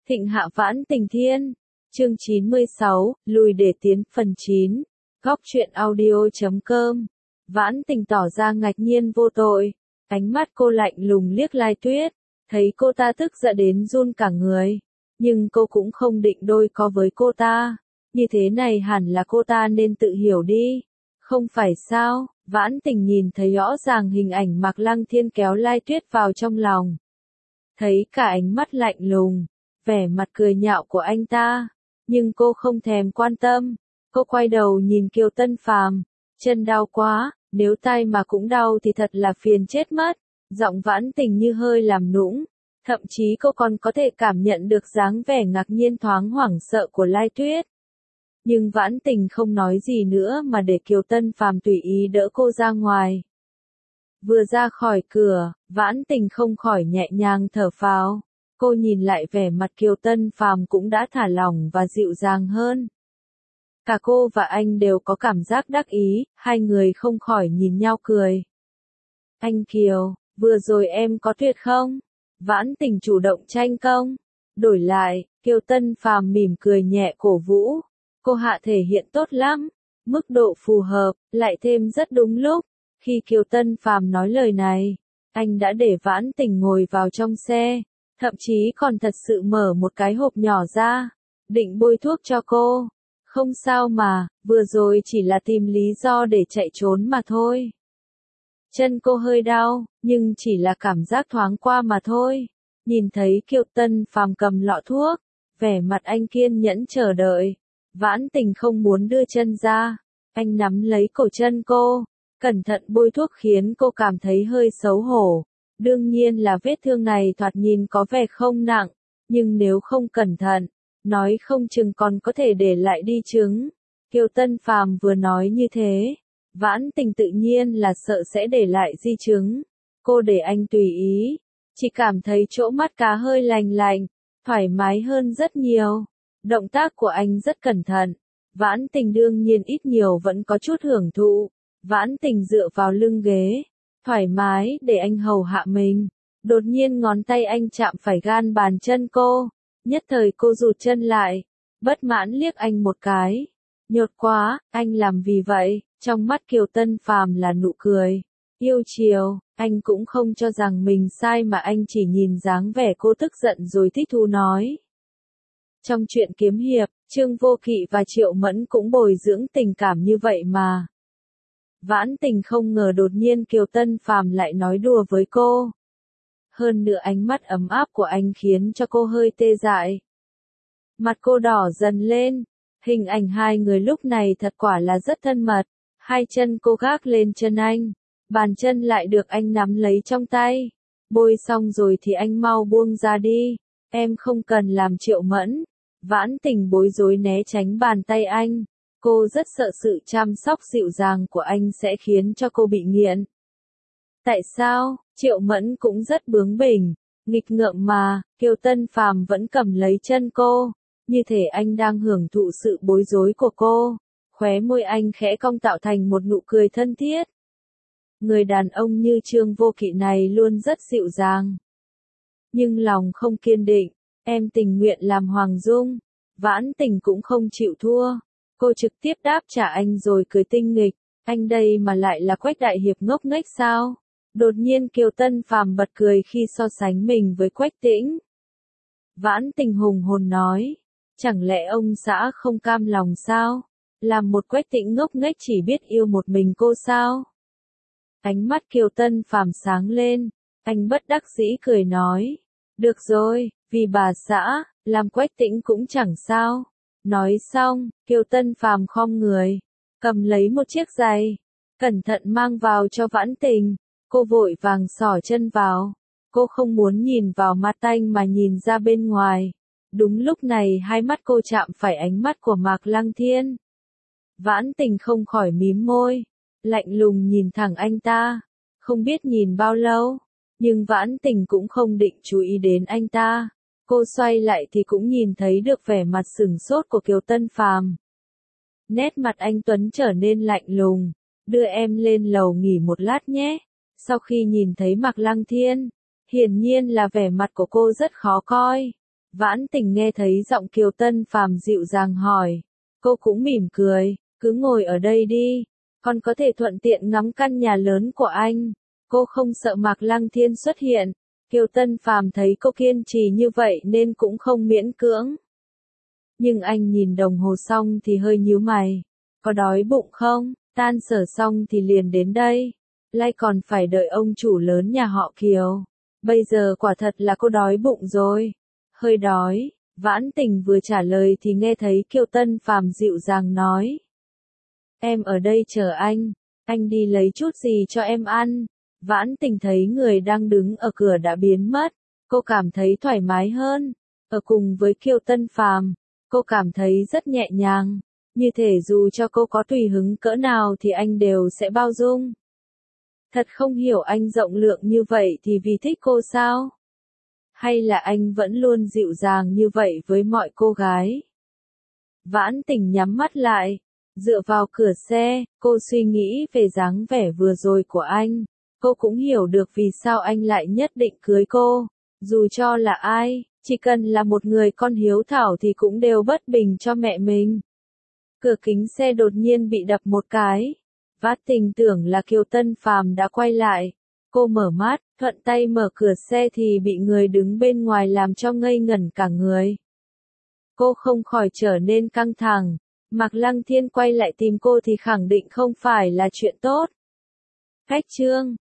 Thịnh hạ vãn tình thiên. Chương 96, lùi để tiến phần 9. Góc truyện audio.com. Vãn tình tỏ ra ngạc nhiên vô tội. Ánh mắt cô lạnh lùng liếc Lai Tuyết. Thấy cô ta tức giận đến run cả người. Nhưng cô cũng không định đôi co với cô ta. Như thế này hẳn là cô ta nên tự hiểu đi. Không phải sao? Vãn tình nhìn thấy rõ ràng hình ảnh Mạc Lăng Thiên kéo Lai Tuyết vào trong lòng. Thấy cả ánh mắt lạnh lùng, vẻ mặt cười nhạo của anh ta. Nhưng cô không thèm quan tâm. Cô quay đầu nhìn Kiều Tân Phàm. Chân đau quá, nếu tay mà cũng đau thì thật là phiền chết mất. Giọng Vãn tình như hơi làm nũng. Thậm chí cô còn có thể cảm nhận được dáng vẻ ngạc nhiên thoáng hoảng sợ của Lai Tuyết. Nhưng Vãn tình không nói gì nữa mà để Kiều Tân Phàm tùy ý đỡ cô ra ngoài. Vừa ra khỏi cửa, Vãn tình không khỏi nhẹ nhàng thở phào. Cô nhìn lại vẻ mặt Kiều Tân Phàm cũng đã thả lỏng và dịu dàng hơn. Cả cô và anh đều có cảm giác đắc ý, hai người không khỏi nhìn nhau cười. Anh Kiều, vừa rồi em có tuyệt không? Vãn tình chủ động tranh công. Đổi lại, Kiều Tân Phàm mỉm cười nhẹ cổ vũ. Cô hạ thể hiện tốt lắm, mức độ phù hợp, lại thêm rất đúng lúc. Khi Kiều Tân Phàm nói lời này, anh đã để Vãn tình ngồi vào trong xe, thậm chí còn thật sự mở một cái hộp nhỏ ra, định bôi thuốc cho cô. Không sao mà, vừa rồi chỉ là tìm lý do để chạy trốn mà thôi. Chân cô hơi đau, nhưng chỉ là cảm giác thoáng qua mà thôi. Nhìn thấy Kiều Tân Phàm cầm lọ thuốc, vẻ mặt anh kiên nhẫn chờ đợi. Vãn tình không muốn đưa chân ra. Anh nắm lấy cổ chân cô, cẩn thận bôi thuốc khiến cô cảm thấy hơi xấu hổ. Đương nhiên là vết thương này thoạt nhìn có vẻ không nặng, nhưng nếu không cẩn thận, nói không chừng còn có thể để lại di chứng. Kiều Tân Phàm vừa nói như thế, Vãn tình tự nhiên là sợ sẽ để lại di chứng. Cô để anh tùy ý, chỉ cảm thấy chỗ mắt cá hơi lành lành, thoải mái hơn rất nhiều. Động tác của anh rất cẩn thận. Vãn tình đương nhiên ít nhiều vẫn có chút hưởng thụ. Vãn tình dựa vào lưng ghế, thoải mái để anh hầu hạ mình. Đột nhiên ngón tay anh chạm phải gan bàn chân cô. Nhất thời cô rụt chân lại, bất mãn liếc anh một cái. Nhột quá, anh làm vì vậy. Trong mắt Kiều Tân Phàm là nụ cười yêu chiều. Anh cũng không cho rằng mình sai mà anh chỉ nhìn dáng vẻ cô tức giận rồi thích thú nói. Trong truyện kiếm hiệp, Trương Vô Kỵ và Triệu Mẫn cũng bồi dưỡng tình cảm như vậy mà. Vãn tình không ngờ đột nhiên Kiều Tân Phàm lại nói đùa với cô. Hơn nữa ánh mắt ấm áp của anh khiến cho cô hơi tê dại. Mặt cô đỏ dần lên. Hình ảnh hai người lúc này thật quả là rất thân mật. Hai chân cô gác lên chân anh. Bàn chân lại được anh nắm lấy trong tay. Bôi xong rồi thì anh mau buông ra đi. Em không cần làm Triệu Mẫn. Vãn tình bối rối né tránh bàn tay anh. Cô rất sợ sự chăm sóc dịu dàng của anh sẽ khiến cho cô bị nghiện. Tại sao? Triệu Mẫn cũng rất bướng bỉnh, nghịch ngợm mà. Kiều Tân Phàm vẫn cầm lấy chân cô. Như thể anh đang hưởng thụ sự bối rối của cô. Khóe môi anh khẽ cong tạo thành một nụ cười thân thiết. Người đàn ông như Trương Vô Kỵ này luôn rất dịu dàng. Nhưng lòng không kiên định. Em tình nguyện làm Hoàng Dung. Vãn tình cũng không chịu thua. Cô trực tiếp đáp trả anh rồi cười tinh nghịch. Anh đây mà lại là Quách đại hiệp ngốc nghếch sao? Đột nhiên Kiều Tân Phàm bật cười khi so sánh mình với Quách Tĩnh. Vãn tình hùng hồn nói. Chẳng lẽ ông xã không cam lòng sao? Làm một Quách Tĩnh ngốc nghếch chỉ biết yêu một mình cô sao? Ánh mắt Kiều Tân Phàm sáng lên. Anh bất đắc dĩ cười nói. Được rồi, vì bà xã, làm Quách Tĩnh cũng chẳng sao. Nói xong, Kiều Tân Phàm khom người, cầm lấy một chiếc giày, cẩn thận mang vào cho Vãn tình. Cô vội vàng xỏ chân vào. Cô không muốn nhìn vào mặt anh mà nhìn ra bên ngoài. Đúng lúc này hai mắt cô chạm phải ánh mắt của Mạc Lăng Thiên. Vãn tình không khỏi mím môi, lạnh lùng nhìn thẳng anh ta. Không biết nhìn bao lâu, nhưng Vãn tình cũng không định chú ý đến anh ta. Cô xoay lại thì cũng nhìn thấy được vẻ mặt sửng sốt của Kiều Tân Phàm. Nét mặt anh Tuấn trở nên lạnh lùng. Đưa em lên lầu nghỉ một lát nhé. Sau khi nhìn thấy Mạc Lăng Thiên, hiển nhiên là vẻ mặt của cô rất khó coi. Vãn Tình nghe thấy giọng Kiều Tân Phàm dịu dàng hỏi. Cô cũng mỉm cười, cứ ngồi ở đây đi, con có thể thuận tiện ngắm căn nhà lớn của anh. Cô không sợ Mạc Lăng Thiên xuất hiện. Kiều Tân Phàm thấy cô kiên trì như vậy nên cũng không miễn cưỡng. Nhưng anh nhìn đồng hồ xong thì hơi nhíu mày. Có đói bụng không? Tan sở xong thì liền đến đây. Lại còn phải đợi ông chủ lớn nhà họ Kiều. Bây giờ quả thật là cô đói bụng rồi. Hơi đói. Vãn Tình vừa trả lời thì nghe thấy Kiều Tân Phàm dịu dàng nói. Em ở đây chờ anh đi lấy chút gì cho em ăn. Vãn Tình thấy người đang đứng ở cửa đã biến mất. Cô cảm thấy thoải mái hơn. Ở cùng với Kiều Tân Phàm, cô cảm thấy rất nhẹ nhàng. Như thể dù cho cô có tùy hứng cỡ nào thì anh đều sẽ bao dung. Thật không hiểu anh rộng lượng như vậy thì vì thích cô sao? Hay là anh vẫn luôn dịu dàng như vậy với mọi cô gái? Vãn Tình nhắm mắt lại, dựa vào cửa xe, cô suy nghĩ về dáng vẻ vừa rồi của anh. Cô cũng hiểu được vì sao anh lại nhất định cưới cô. Dù cho là ai, chỉ cần là một người con hiếu thảo thì cũng đều bất bình cho mẹ mình. Cửa kính xe đột nhiên bị đập một cái. Vãn Tình tưởng là Kiều Tân Phàm đã quay lại. Cô mở mắt, thuận tay mở cửa xe thì bị người đứng bên ngoài làm cho ngây ngẩn cả người. Cô không khỏi trở nên căng thẳng. Mạc Lăng Thiên quay lại tìm cô thì khẳng định không phải là chuyện tốt. Khách trương,